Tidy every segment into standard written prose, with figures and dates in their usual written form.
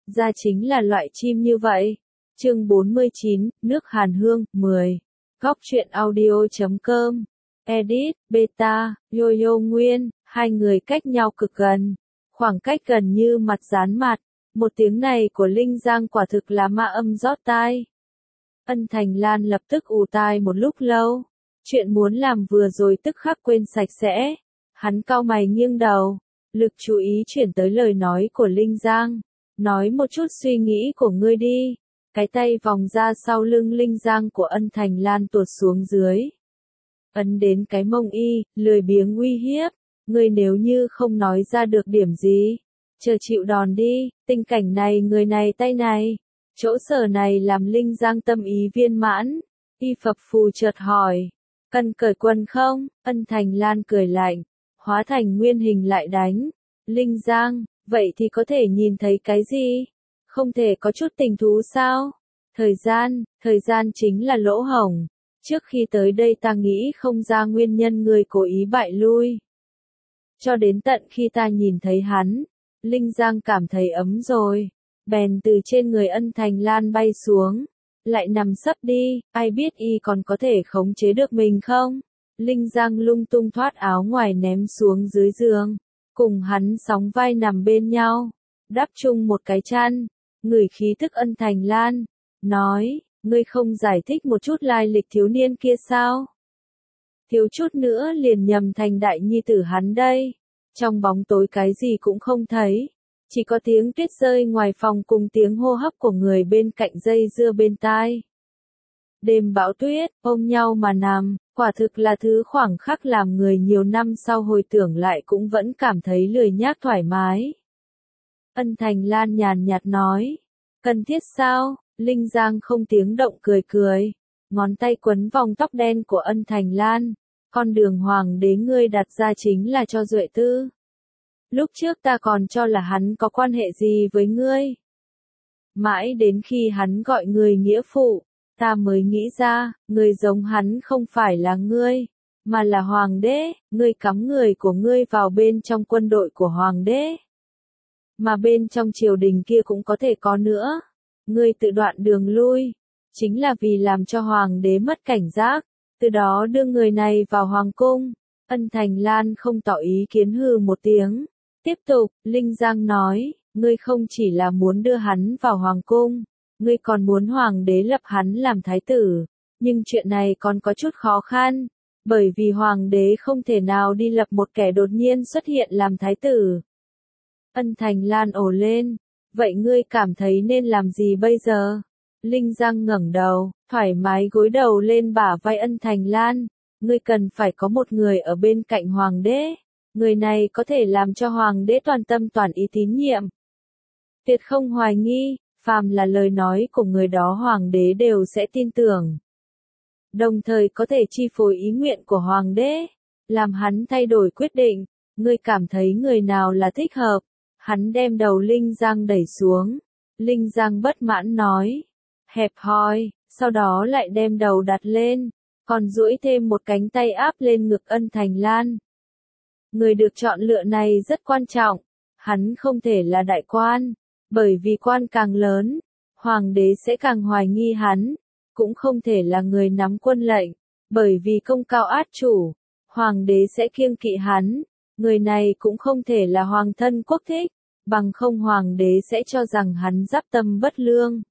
ra chính là loại chim như vậy. Chương 49, nước Hàn Hương, 10. Góc truyện audio.com. Edit, Beta, Yo-Yo Nguyên, hai người cách nhau cực gần. Khoảng cách gần như mặt dán mặt. Một tiếng này của Linh Giang quả thực là ma âm rót tai. Ân Thành Lan lập tức ù tai một lúc lâu. Chuyện muốn làm vừa rồi tức khắc quên sạch sẽ. Hắn cau mày nghiêng đầu. Lực chú ý chuyển tới lời nói của Linh Giang. Nói một chút suy nghĩ của ngươi đi. Cái tay vòng ra sau lưng Linh Giang của Ân Thành Lan tuột xuống dưới. Ấn đến cái mông y, lười biếng uy hiếp. Ngươi nếu như không nói ra được điểm gì, chờ chịu đòn đi, tình cảnh này người này tay này. Chỗ sở này làm Linh Giang tâm ý viên mãn. Y phập phù chợt hỏi. Cần cởi quần không? Ân Thành Lan cười lạnh. Hóa thành nguyên hình lại đánh. Linh Giang, vậy thì có thể nhìn thấy cái gì? Không thể có chút tình thú sao? Thời gian chính là lỗ hổng. Trước khi tới đây ta nghĩ không ra nguyên nhân người cố ý bại lui. Cho đến tận khi ta nhìn thấy hắn, Linh Giang cảm thấy ấm rồi. Bèn từ trên người Ân Thành Lan bay xuống. Lại nằm sấp đi, ai biết y còn có thể khống chế được mình không? Linh Giang lung tung thoát áo ngoài ném xuống dưới giường. Cùng hắn sóng vai nằm bên nhau. Đắp chung một cái chăn. Ngửi khí thức Ân Thành Lan. Nói, ngươi không giải thích một chút lai lịch thiếu niên kia sao? Thiếu chút nữa liền nhầm thành đại nhi tử hắn đây. Trong bóng tối cái gì cũng không thấy. Chỉ có tiếng tuyết rơi ngoài phòng cùng tiếng hô hấp của người bên cạnh dây dưa bên tai. Đêm bão tuyết, ôm nhau mà nằm, quả thực là thứ khoảnh khắc làm người nhiều năm sau hồi tưởng lại cũng vẫn cảm thấy lười nhác thoải mái. Ân Thành Lan nhàn nhạt nói. Cần thiết sao? Linh Giang không tiếng động cười cười. Ngón tay quấn vòng tóc đen của Ân Thành Lan. Con đường hoàng đế ngươi đặt ra chính là cho Duệ Tư. Lúc trước ta còn cho là hắn có quan hệ gì với ngươi. Mãi đến khi hắn gọi người nghĩa phụ, ta mới nghĩ ra, người giống hắn không phải là ngươi, mà là hoàng đế, ngươi cắm người của ngươi vào bên trong quân đội của hoàng đế. Mà bên trong triều đình kia cũng có thể có nữa. Ngươi tự đoạn đường lui, chính là vì làm cho hoàng đế mất cảnh giác, từ đó đưa người này vào hoàng cung. Ân Thành Lan không tỏ ý kiến hừ một tiếng. Tiếp tục, Linh Giang nói, ngươi không chỉ là muốn đưa hắn vào hoàng cung, ngươi còn muốn hoàng đế lập hắn làm thái tử. Nhưng chuyện này còn có chút khó khăn, bởi vì hoàng đế không thể nào đi lập một kẻ đột nhiên xuất hiện làm thái tử. Ân Thành Lan ồ lên, vậy ngươi cảm thấy nên làm gì bây giờ? Linh Giang ngẩng đầu, thoải mái gối đầu lên bả vai Ân Thành Lan, ngươi cần phải có một người ở bên cạnh hoàng đế. Người này có thể làm cho hoàng đế toàn tâm toàn ý tín nhiệm. Tuyệt không hoài nghi, phàm là lời nói của người đó hoàng đế đều sẽ tin tưởng. Đồng thời có thể chi phối ý nguyện của hoàng đế, làm hắn thay đổi quyết định. Ngươi cảm thấy người nào là thích hợp? Hắn đem đầu Linh Giang đẩy xuống. Linh Giang bất mãn nói. Hẹp hòi, sau đó lại đem đầu đặt lên, còn duỗi thêm một cánh tay áp lên ngực Ân Thành Lan. Người được chọn lựa này rất quan trọng, hắn không thể là đại quan, bởi vì quan càng lớn, hoàng đế sẽ càng hoài nghi hắn, cũng không thể là người nắm quân lệnh, bởi vì công cao át chủ, hoàng đế sẽ kiêng kỵ hắn, người này cũng không thể là hoàng thân quốc thích, bằng không hoàng đế sẽ cho rằng hắn giáp tâm bất lương.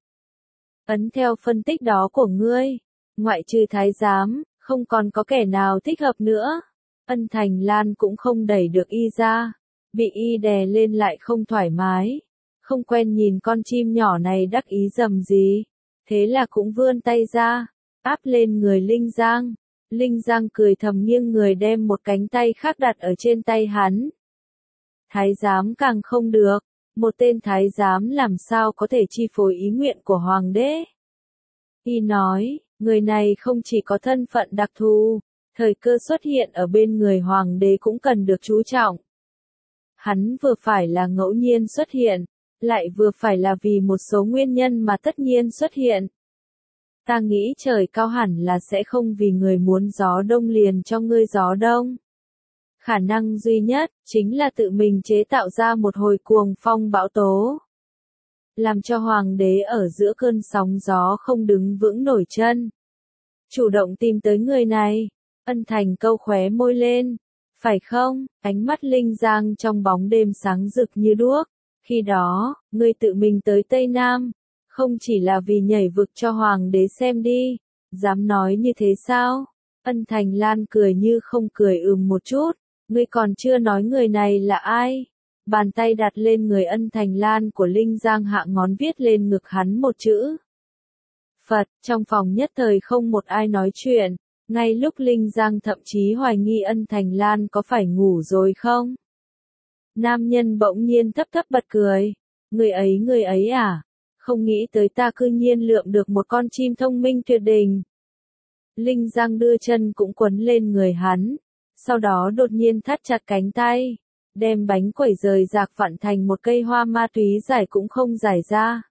Ấn theo phân tích đó của ngươi, ngoại trừ thái giám, không còn có kẻ nào thích hợp nữa. Ân Thành Lan cũng không đẩy được y ra, bị y đè lên lại không thoải mái, không quen nhìn con chim nhỏ này đắc ý dầm gì, thế là cũng vươn tay ra, áp lên người Linh Giang. Linh Giang cười thầm nghiêng người đem một cánh tay khác đặt ở trên tay hắn. Thái giám càng không được, một tên thái giám làm sao có thể chi phối ý nguyện của hoàng đế. Y nói, người này không chỉ có thân phận đặc thù, thời cơ xuất hiện ở bên người hoàng đế cũng cần được chú trọng. Hắn vừa phải là ngẫu nhiên xuất hiện, lại vừa phải là vì một số nguyên nhân mà tất nhiên xuất hiện. Ta nghĩ trời cao hẳn là sẽ không vì người muốn gió đông liền cho ngươi gió đông. Khả năng duy nhất, chính là tự mình chế tạo ra một hồi cuồng phong bão tố. làm cho hoàng đế ở giữa cơn sóng gió không đứng vững nổi chân. Chủ động tìm tới người này, Ân Thành câu khóe môi lên, phải không? Ánh mắt Linh Giang trong bóng đêm sáng rực như đuốc. Khi đó, ngươi tự mình tới Tây Nam, không chỉ là vì nhảy vực cho hoàng đế xem đi, dám nói như thế sao? Ân Thành Lan cười như không cười một chút, ngươi còn chưa nói người này là ai? Bàn tay đặt lên người Ân Thành Lan của Linh Giang, hạ ngón viết lên ngực hắn một chữ. Phật, trong phòng nhất thời không một ai nói chuyện, ngay lúc Linh Giang thậm chí hoài nghi Ân Thành Lan có phải ngủ rồi không? Nam nhân bỗng nhiên thấp thấp bật cười, người ấy à? Không nghĩ tới ta cư nhiên lượm được một con chim thông minh tuyệt đỉnh. Linh Giang đưa chân cũng quấn lên người hắn, sau đó đột nhiên thắt chặt cánh tay, đem bánh quẩy rời rạc vặn thành một cây hoa ma túy giải cũng không giải ra.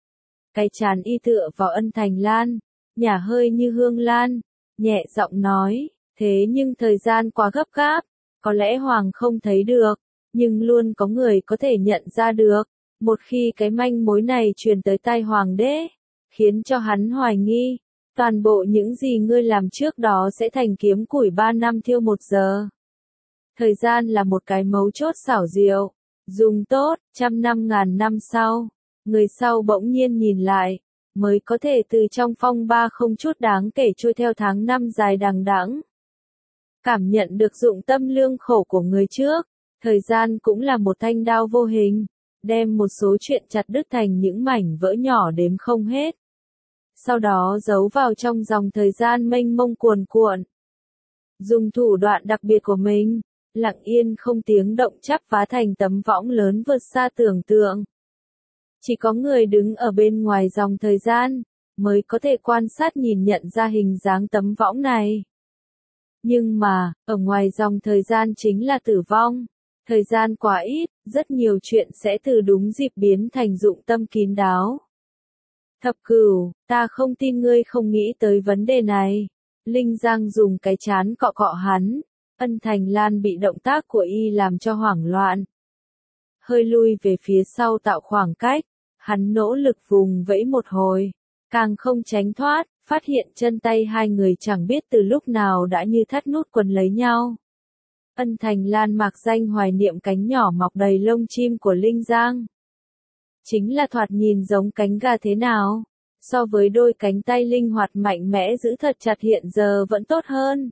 Cái chán y tựa vào Ân Thành Lan, nhả hơi như hương lan, nhẹ giọng nói, thế nhưng thời gian quá gấp gáp, có lẽ Hoàng không thấy được, nhưng luôn có người có thể nhận ra được. Một khi cái manh mối này truyền tới tai Hoàng đế, khiến cho hắn hoài nghi, toàn bộ những gì ngươi làm trước đó sẽ thành kiếm củi 3 năm thiêu 1 giờ. Thời gian là một cái mấu chốt xảo diệu, dùng tốt, 100 năm ngàn năm sau, người sau bỗng nhiên nhìn lại, mới có thể từ trong phong ba không chút đáng kể trôi theo tháng năm dài đằng đẵng. Cảm nhận được dụng tâm lương khổ của người trước, thời gian cũng là một thanh đao vô hình, đem một số chuyện chặt đứt thành những mảnh vỡ nhỏ đếm không hết. Sau đó giấu vào trong dòng thời gian mênh mông cuồn cuộn. Dùng thủ đoạn đặc biệt của mình, lặng yên không tiếng động chắp vá thành tấm võng lớn vượt xa tưởng tượng. Chỉ có người đứng ở bên ngoài dòng thời gian, mới có thể quan sát nhìn nhận ra hình dáng tấm võng này. Nhưng mà, ở ngoài dòng thời gian chính là tử vong. Thời gian quá ít, rất nhiều chuyện sẽ từ đúng dịp biến thành dụng tâm kín đáo. Thập Cửu, ta không tin ngươi không nghĩ tới vấn đề này. Linh Giang dùng cái chán cọ cọ hắn. Ân Thành Lan bị động tác của y làm cho hoảng loạn. Hơi lui về phía sau tạo khoảng cách, hắn nỗ lực vùng vẫy một hồi, càng không tránh thoát, phát hiện chân tay hai người chẳng biết từ lúc nào đã như thắt nút quấn lấy nhau. Ân Thành Lan mạc danh hoài niệm cánh nhỏ mọc đầy lông chim của Linh Giang. Chính là thoạt nhìn giống cánh gà thế nào, so với đôi cánh tay linh hoạt mạnh mẽ giữ thật chặt hiện giờ vẫn tốt hơn.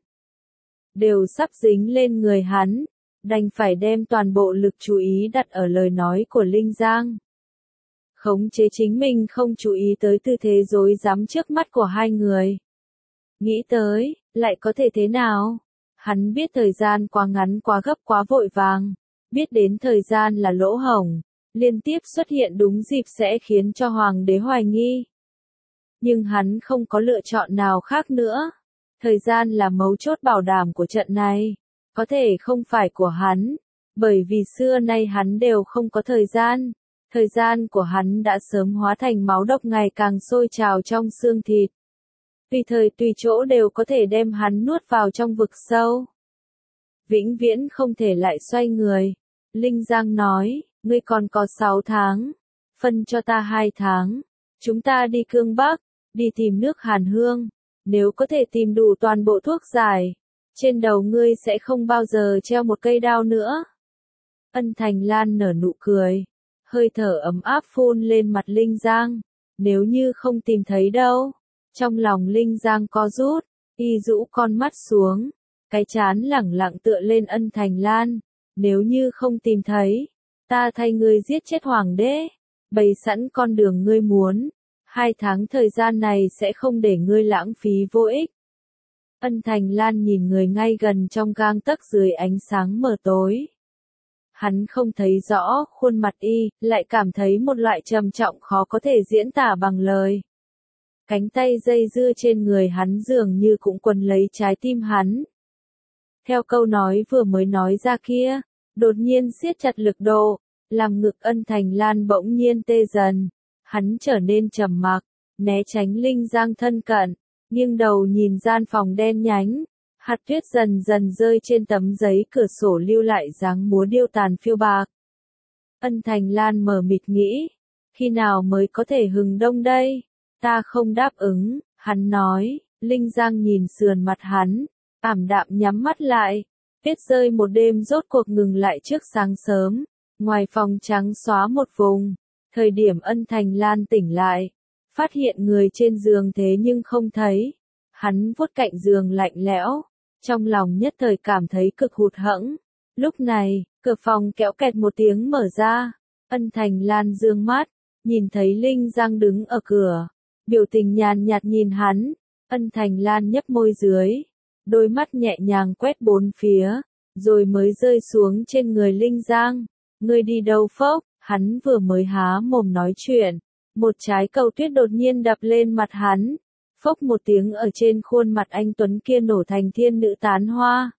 Đều sắp dính lên người hắn, đành phải đem toàn bộ lực chú ý đặt ở lời nói của Linh Giang. Khống chế chính mình không chú ý tới tư thế rối rắm trước mắt của hai người. Nghĩ tới, lại có thể thế nào? Hắn biết thời gian quá ngắn quá gấp quá vội vàng, biết đến thời gian là lỗ hổng, liên tiếp xuất hiện đúng dịp sẽ khiến cho hoàng đế hoài nghi. Nhưng hắn không có lựa chọn nào khác nữa. Thời gian là mấu chốt bảo đảm của trận này, có thể không phải của hắn, bởi vì xưa nay hắn đều không có thời gian. Thời gian của hắn đã sớm hóa thành máu độc ngày càng sôi trào trong xương thịt. Tùy thời tùy chỗ đều có thể đem hắn nuốt vào trong vực sâu. Vĩnh viễn không thể lại xoay người. Linh Giang nói, ngươi còn có 6 tháng. Phân cho ta 2 tháng. Chúng ta đi Cương Bắc, đi tìm nước Hàn Hương. Nếu có thể tìm đủ toàn bộ thuốc giải, trên đầu ngươi sẽ không bao giờ treo một cây đao nữa. Ân Thành Lan nở nụ cười. Hơi thở ấm áp phun lên mặt Linh Giang. Nếu như không tìm thấy đâu. Trong lòng Linh Giang co rút, y rũ con mắt xuống, cái chán lẳng lặng tựa lên Ân Thành Lan. Nếu như không tìm thấy, ta thay ngươi giết chết hoàng đế, bày sẵn con đường ngươi muốn. 2 tháng thời gian này sẽ không để ngươi lãng phí vô ích. Ân Thành Lan nhìn người ngay gần trong gang tấc dưới ánh sáng mờ tối. Hắn không thấy rõ khuôn mặt y, lại cảm thấy một loại trầm trọng khó có thể diễn tả bằng lời. Cánh tay dây dưa trên người hắn dường như cũng quấn lấy trái tim hắn. Theo câu nói vừa mới nói ra kia, đột nhiên siết chặt lực độ, làm ngực Ân Thành Lan bỗng nhiên tê dần. Hắn trở nên trầm mặc, né tránh Linh Giang thân cận, nghiêng đầu nhìn gian phòng đen nhánh. Hạt tuyết dần dần rơi trên tấm giấy cửa sổ lưu lại dáng múa điêu tàn phiêu bạc. Ân Thành Lan mờ mịt nghĩ, khi nào mới có thể hừng đông đây? Ta không đáp ứng, hắn nói. Linh Giang nhìn sườn mặt hắn, ảm đạm nhắm mắt lại. Tuyết rơi một đêm rốt cuộc ngừng lại trước sáng sớm. Ngoài phòng trắng xóa một vùng. Thời điểm Ân Thành Lan tỉnh lại, phát hiện người trên giường thế nhưng không thấy. Hắn vuốt cạnh giường lạnh lẽo, trong lòng nhất thời cảm thấy cực hụt hẫng. Lúc này, cửa phòng kéo kẹt một tiếng mở ra. Ân Thành Lan dương mắt, nhìn thấy Linh Giang đứng ở cửa, biểu tình nhàn nhạt nhìn hắn. Ân Thành Lan nhấp môi dưới, đôi mắt nhẹ nhàng quét bốn phía, rồi mới rơi xuống trên người Linh Giang. Ngươi đi đâu phốc? Hắn vừa mới há mồm nói chuyện, một trái cầu tuyết đột nhiên đập lên mặt hắn. Phốc một tiếng ở trên khuôn mặt anh tuấn kia nổ thành thiên nữ tán hoa.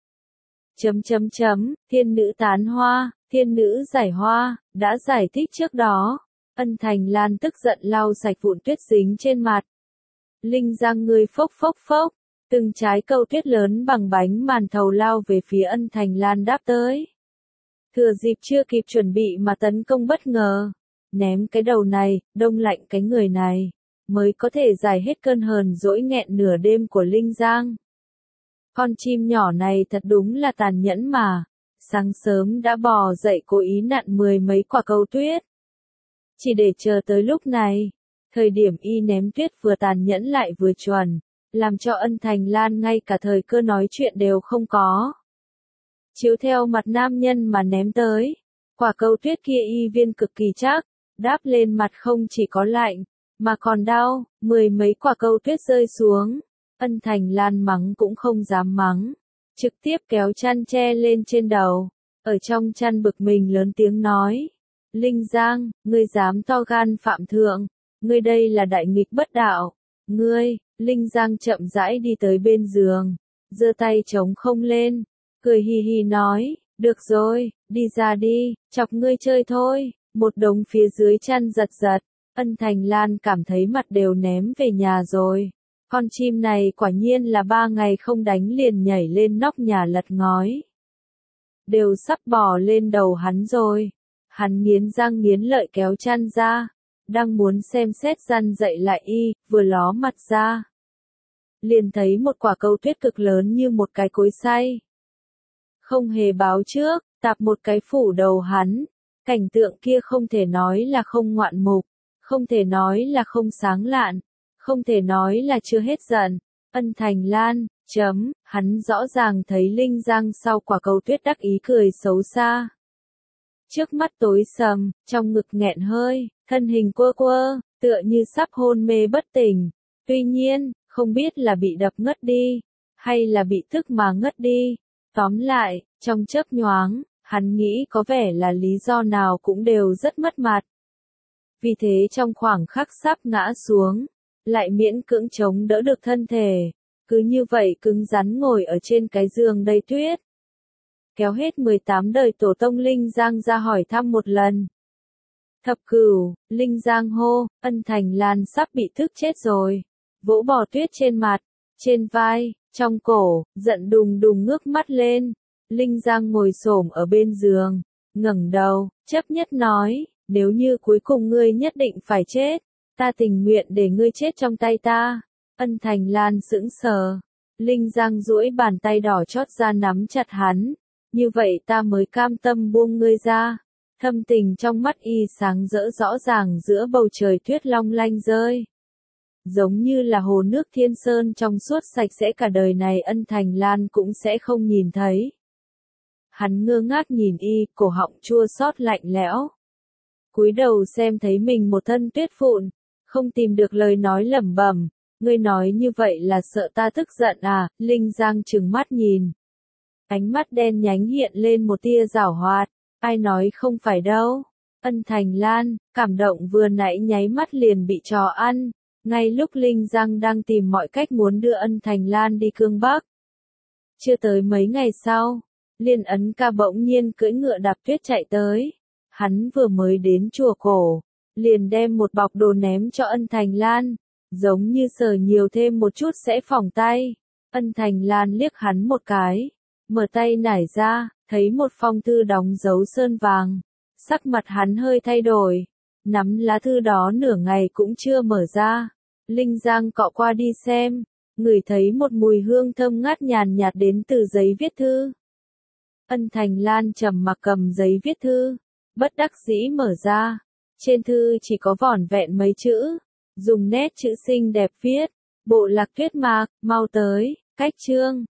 Thiên nữ tán hoa, thiên nữ giải hoa, đã giải thích trước đó. Ân Thành Lan tức giận lau sạch vụn tuyết dính trên mặt. Linh Giang ngươi phốc phốc phốc, từng trái cầu tuyết lớn bằng bánh màn thầu lao về phía Ân Thành Lan đáp tới. Thừa dịp chưa kịp chuẩn bị mà tấn công bất ngờ, ném cái đầu này, đông lạnh cái người này, mới có thể giải hết cơn hờn dỗi nghẹn nửa đêm của Linh Giang. Con chim nhỏ này thật đúng là tàn nhẫn mà, sáng sớm đã bò dậy cố ý nặn 10 mấy quả cầu tuyết. Chỉ để chờ tới lúc này, thời điểm y ném tuyết vừa tàn nhẫn lại vừa chuẩn, làm cho Ân Thành Lan ngay cả thời cơ nói chuyện đều không có. Chiếu theo mặt nam nhân mà ném tới, quả cầu tuyết kia y viên cực kỳ chắc, đáp lên mặt không chỉ có lạnh, mà còn đau. 10 mấy quả cầu tuyết rơi xuống, Ân Thành Lan mắng cũng không dám mắng, trực tiếp kéo chăn che lên trên đầu, ở trong chăn bực mình lớn tiếng nói. Linh Giang, ngươi dám to gan phạm thượng, ngươi đây là đại nghịch bất đạo, ngươi. Linh Giang chậm rãi đi tới bên giường, giơ tay trống không lên, cười hì hì nói, được rồi, đi ra đi, chọc ngươi chơi thôi. Một đống phía dưới chăn giật giật, Ân Thành Lan cảm thấy mặt đều ném về nhà rồi. Con chim này quả nhiên là 3 ngày không đánh liền nhảy lên nóc nhà lật ngói. Đều sắp bò lên đầu hắn rồi. Hắn nghiến răng nghiến lợi kéo chăn ra, đang muốn xem xét răn dậy lại y, vừa ló mặt ra. Liền thấy một quả cầu tuyết cực lớn như một cái cối xay. Không hề báo trước, tạp một cái phủ đầu hắn. Cảnh tượng kia không thể nói là không ngoạn mục, không thể nói là không sáng lạn, không thể nói là chưa hết giận. Ân Thành Lan, hắn rõ ràng thấy Linh Giang sau quả cầu tuyết đắc ý cười xấu xa. Trước mắt tối sầm, trong ngực nghẹn hơi, thân hình quơ quơ, tựa như sắp hôn mê bất tỉnh. Tuy nhiên, không biết là bị đập ngất đi, hay là bị tức mà ngất đi. Tóm lại, trong chớp nhoáng, hắn nghĩ có vẻ là lý do nào cũng đều rất mất mặt. Vì thế trong khoảng khắc sắp ngã xuống, lại miễn cưỡng chống đỡ được thân thể, cứ như vậy cứng rắn ngồi ở trên cái giường đầy tuyết. Kéo hết 18 đời tổ tông Linh Giang ra hỏi thăm một lần. Thập cửu, Linh Giang hô, Ân Thành Lan sắp bị thức chết rồi. Vỗ bò tuyết trên mặt, trên vai, trong cổ, giận đùng đùng ngước mắt lên. Linh Giang ngồi xổm ở bên giường, ngẩng đầu, chấp nhất nói, nếu như cuối cùng ngươi nhất định phải chết, ta tình nguyện để ngươi chết trong tay ta. Ân Thành Lan sững sờ. Linh Giang duỗi bàn tay đỏ chót ra nắm chặt hắn, như vậy ta mới cam tâm buông ngươi ra. Thâm tình trong mắt y sáng rỡ rõ ràng giữa bầu trời tuyết long lanh rơi. Giống như là hồ nước Thiên Sơn trong suốt sạch sẽ cả đời này Ân Thành Lan cũng sẽ không nhìn thấy. Hắn ngơ ngác nhìn y, cổ họng chua xót lạnh lẽo. Cúi đầu xem thấy mình một thân tuyết vụn, không tìm được lời nói lẩm bẩm, ngươi nói như vậy là sợ ta tức giận à? Linh Giang trừng mắt nhìn. Ánh mắt đen nhánh hiện lên một tia giảo hoạt, ai nói không phải đâu. Ân Thành Lan, cảm động vừa nãy nháy mắt liền bị trò ăn, ngay lúc Linh Giang đang tìm mọi cách muốn đưa Ân Thành Lan đi Cương Bắc. Chưa tới mấy ngày sau, Liên Ấn Ca bỗng nhiên cưỡi ngựa đạp tuyết chạy tới. Hắn vừa mới đến chùa cổ, liền đem một bọc đồ ném cho Ân Thành Lan, giống như sờ nhiều thêm một chút sẽ phỏng tay. Ân Thành Lan liếc hắn một cái, mở tay nải ra, thấy một phong thư đóng dấu sơn vàng. Sắc mặt hắn hơi thay đổi, nắm lá thư đó nửa ngày cũng chưa mở ra. Linh Giang cọ qua đi xem, ngửi thấy một mùi hương thơm ngát nhàn nhạt đến từ giấy viết thư. Ân Thành Lan trầm mặc cầm giấy viết thư, bất đắc dĩ mở ra. Trên thư chỉ có vỏn vẹn mấy chữ, dùng nét chữ xinh đẹp viết, Bộ Lạc Tuyết Mạc, mau tới, cách chương.